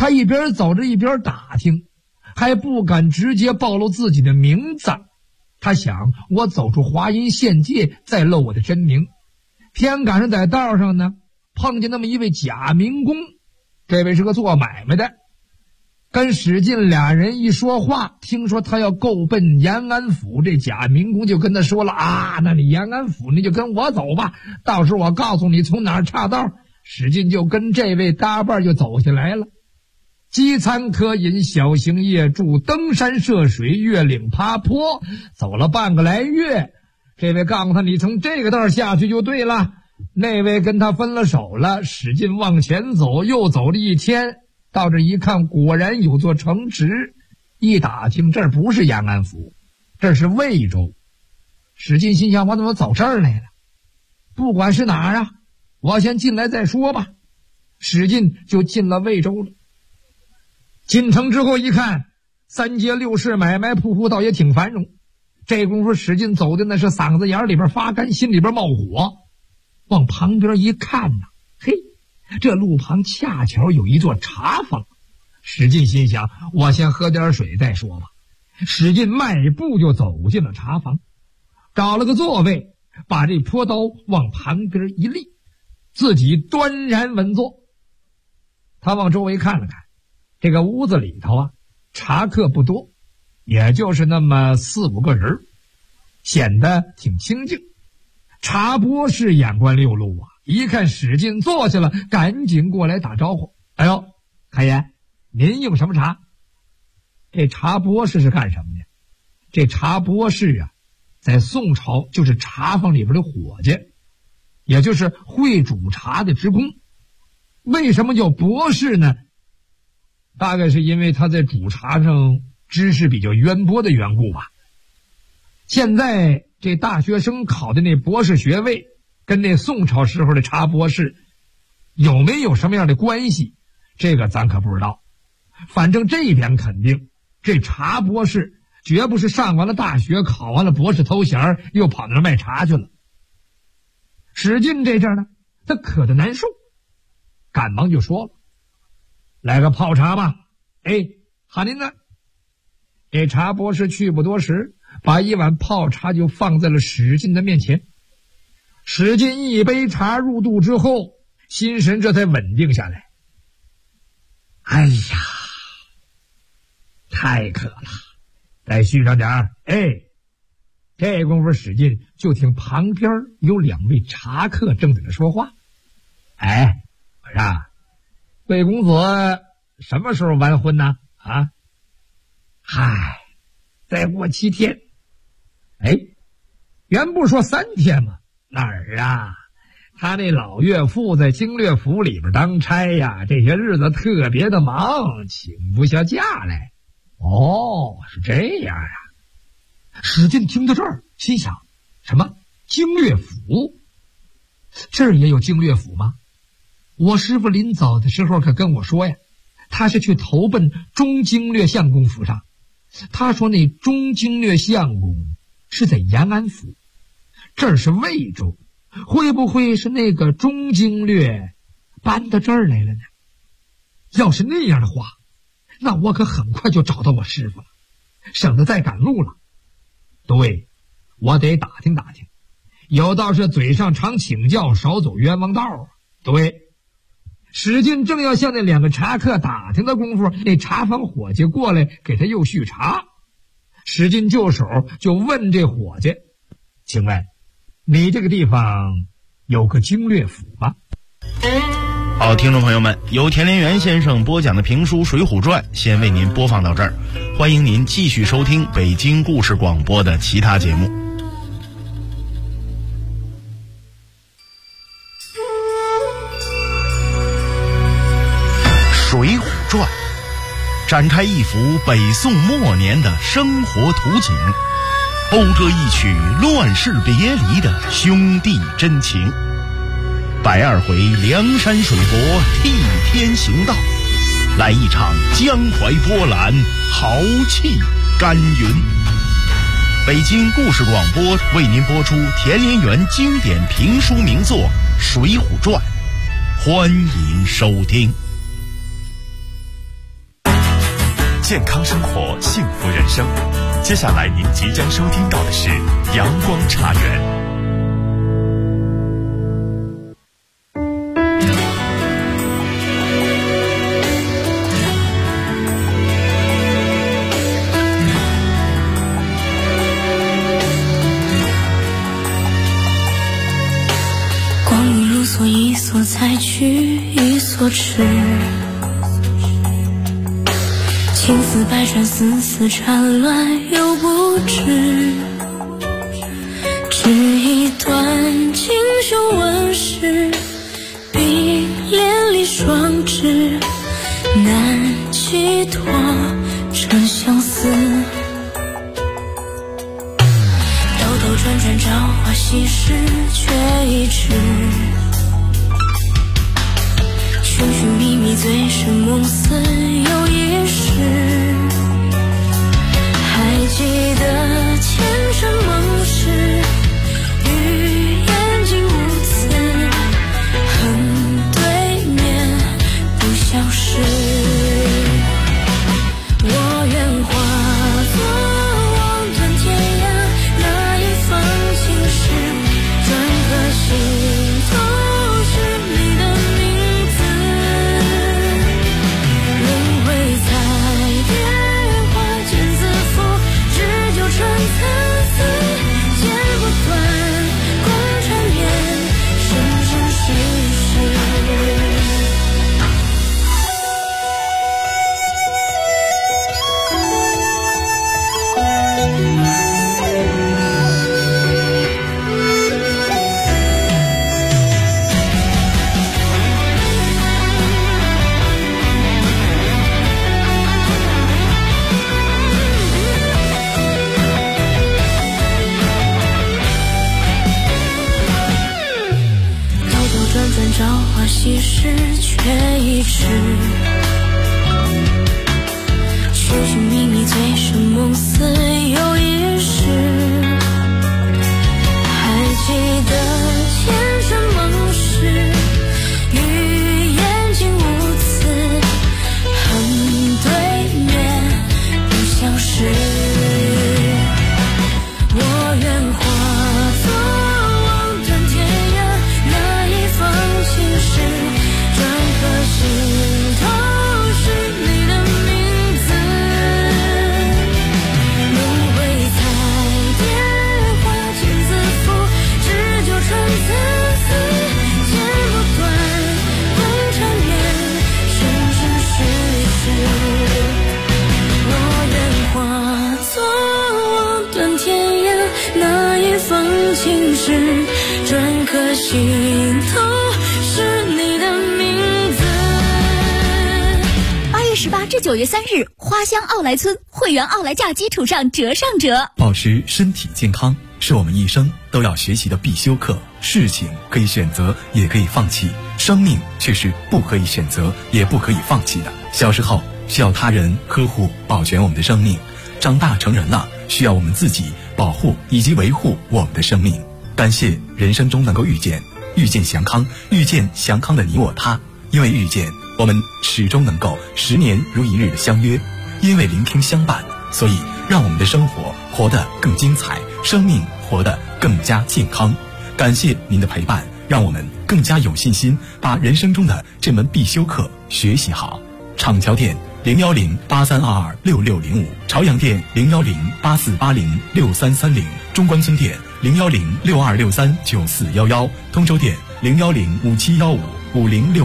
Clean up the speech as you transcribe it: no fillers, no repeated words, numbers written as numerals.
他一边走着一边打听，还不敢直接暴露自己的名字。他想，我走出华阴县界再露我的真名。偏赶上在道上呢，碰见那么一位假民工，这位是个做买卖的。跟史进俩人一说话，听说他要够奔延安府，这假民工就跟他说了啊，那你延安府你就跟我走吧，到时候我告诉你从哪儿岔道。史进就跟这位搭伴就走下来了。饥餐渴饮，小行夜住，登山涉水，越岭爬坡，走了半个来月。这位告诉他，你从这个道下去就对了。那位跟他分了手了。史进往前走，又走了一天，到这一看，果然有座城池。一打听，这不是延安府，这是魏州。史进心想，我怎么走这儿来了？不管是哪儿啊，我先进来再说吧。史进就进了魏州了。进城之后一看，三街六市买卖铺户倒也挺繁荣。这功夫史进走的那是嗓子眼里边发干，心里边冒火。往旁边一看呐，嘿，这路旁恰巧有一座茶坊。史进心想，我先喝点水再说吧。史进迈步就走进了茶坊，找了个座位，把这坡刀往旁边一立，自己端然稳坐。他往周围看了看，这个屋子里头啊，茶客不多，也就是那么4、5个人，显得挺清静。茶博士眼观六路啊，一看史进坐下了，赶紧过来打招呼。哎呦，开言，您用什么茶？这茶博士是干什么的？这茶博士啊，在宋朝就是茶坊里边的伙计，也就是会煮茶的职工。为什么叫博士呢？大概是因为他在煮茶上知识比较渊博的缘故吧。现在这大学生考的那博士学位跟那宋朝时候的茶博士有没有什么样的关系，这个咱可不知道。反正这一点肯定，这茶博士绝不是上完了大学考完了博士头衔又跑那儿卖茶去了。史进这阵呢，他渴得难受，赶忙就说了，来个泡茶吧。哎，喊您呢。这茶博士去不多时，把一碗泡茶就放在了史进的面前。史进一杯茶入肚之后，心神这才稳定下来。哎呀，太渴了，再续上点儿。哎，这功夫史进就听旁边有2位茶客正在那说话。哎，我说，魏公子什么时候完婚呢？啊？嗨，再过7天。哎，原不说3天吗？哪儿啊？他那老岳父在经略府里边当差呀，这些日子特别的忙，请不下假来。哦，是这样啊。史进听到这儿，心想，什么经略府？这儿也有经略府吗？我师父临走的时候可跟我说呀，他是去投奔中经略相公府上。他说那中经略相公是在延安府，这儿是魏州，会不会是那个中经略搬到这儿来了呢？要是那样的话，那我可很快就找到我师父了，省得再赶路了。对，我得打听打听，有道是嘴上常请教，少走冤枉道啊。对，史进正要向那2个茶客打听的功夫，那茶坊伙计过来给他又续茶。史进就手就问这伙计，请问你这个地方有个经略府吗？ 好，听众朋友们，由田连元先生播讲的评书《水浒传》先为您播放到这儿，欢迎您继续收听北京故事广播的其他节目。《水浒传》展开一幅北宋末年的生活图景，讴歌一曲乱世别离的兄弟真情。120回梁山水泊替天行道，来一场江淮波澜，豪气干云。北京故事广播为您播出田连元经典评书名作《水浒传》，欢迎收听。 健康生活，幸福人生。接下来您即将收听到的是阳光茶园。 一所采取一所痴，情丝百转，丝丝缠乱又不知，只一段锦绣纹饰，冰帘里双枝，难寄托成相思。兜兜转转，朝花夕拾，却已迟。寻寻觅觅，醉生梦死又一世，还记得前尘梦事，与眼睛无词，恨对面不相识。我愿化作望断天涯那一方青石，转个心头是你的名字。轮回彩蝶花间自负，只纠缠参差，剪不断共缠绵，生生世世。朝花夕拾，却已迟。寻寻觅觅，醉生梦死又一世。还记得前尘梦事，与眼睛无词，恨对面不相识。我愿化作望断天涯那一方青石，转个心头是你的名字。轮回彩蝶花间自负，只纠缠参差，剪不断共缠绵，生生世世。我愿化作望断天涯那一方青石，转个心头是你的名字。 8月18至9月3日，花乡奥莱村会员奥莱价基础上折上折。 保持身体健康是我们一生都要学习的必修课。事情可以选择，也可以放弃，生命却是不可以选择，也不可以放弃的。小时候需要他人呵护保全我们的生命，长大成人了需要我们自己保护以及维护我们的生命。感谢人生中能够遇见祥康，遇见祥康的你我他。因为遇见，我们始终能够10年如一日的相约；因为聆听相伴，所以让我们的生活活得更精彩，生命活得更加健康。感谢您的陪伴，让我们更加有信心把人生中的这门必修课学习好。厂桥店01083226605，朝阳店01084806330，中关村店01062639411，通州店01057155066。